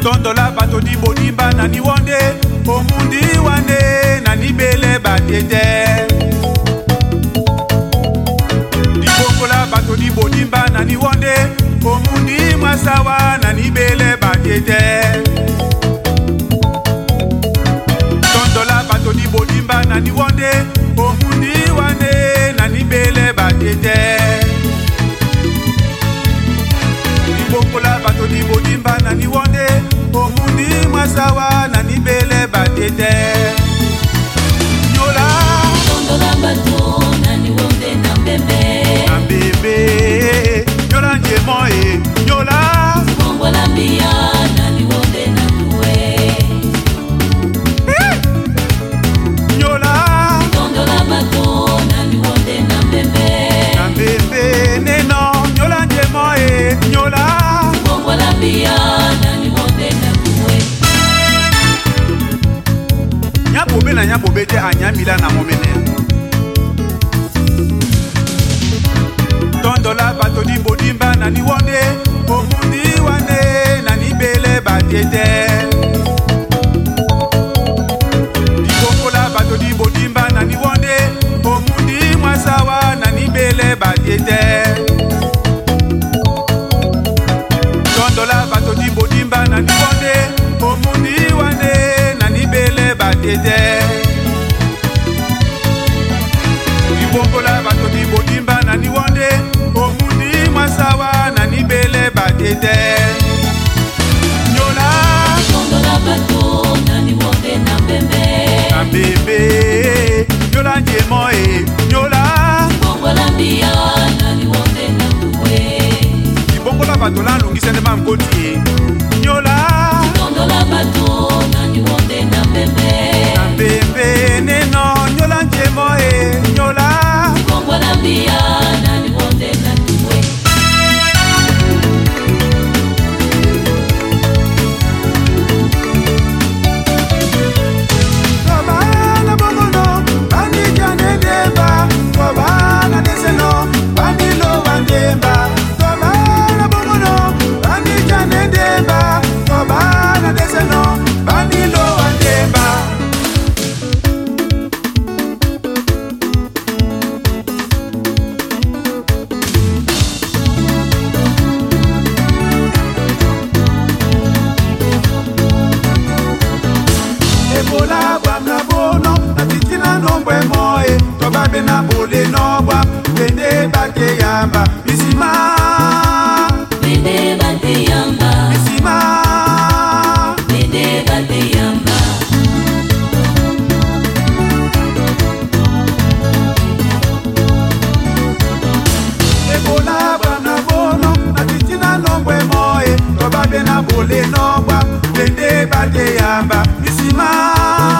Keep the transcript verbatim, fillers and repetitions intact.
Tondola bato di bodimba na ni wonde omundi wane na ni bele batete di bongola bato di bodimba na ni wonde omundi masawa na ni bele batete Tondola bato di bodimba na ni wonde omundi wane na ni bele batete di bongola bato di bodimba na ni wonde omundi masawa na ni bele batete Nyola Tondola bato na ni wonde na bebe na bebe Nyola njemo e Nyola Bongola mbia na ni wonde na tuwe Nyola Tondola bato na ni wonde na bebe na bebe neno Nyola njemo e Nyola Bongola mbia na ni wonde na tuwe Nyabobe na nyabobe te anyamila na momene Tondola bato di bodimba na ni wonde omundi wane na ni bele batete di bongola bato di bodimba na ni wonde omundi masawa na ni bele batete Tondola bato di bodimba na ni wonde omundi wane na ni bele batete di bongola bato di bodimba na ni wonde omundi masawa na ni bele batete Nyola Tondola bato na ni wonde na bebe na bebe Nyola njemo e Nyola Bongola mbia na ni wonde na tuwe di bongola bato la lungisene mamkoti Nyola Tondola bato na ni wonde na bebe na bebe neno Nyola njemo e Nyola Bongola mbia na ni wonde na tuwe Kobana bongono bani jane demba Kobana deseno bani lo wandemba Kobana bongono bani jane demba Kobana deseno bani lo wandemba Ebola bwa na bono na titina nombwe moe Tobabe na bole nobwa Bende bate yamba Bisima Bende bate yamba Bisima Bende bate yamba Ebola bwa na bono na titina nombwe moe Tobabe na bole nobwa Bende bate yamba Bisima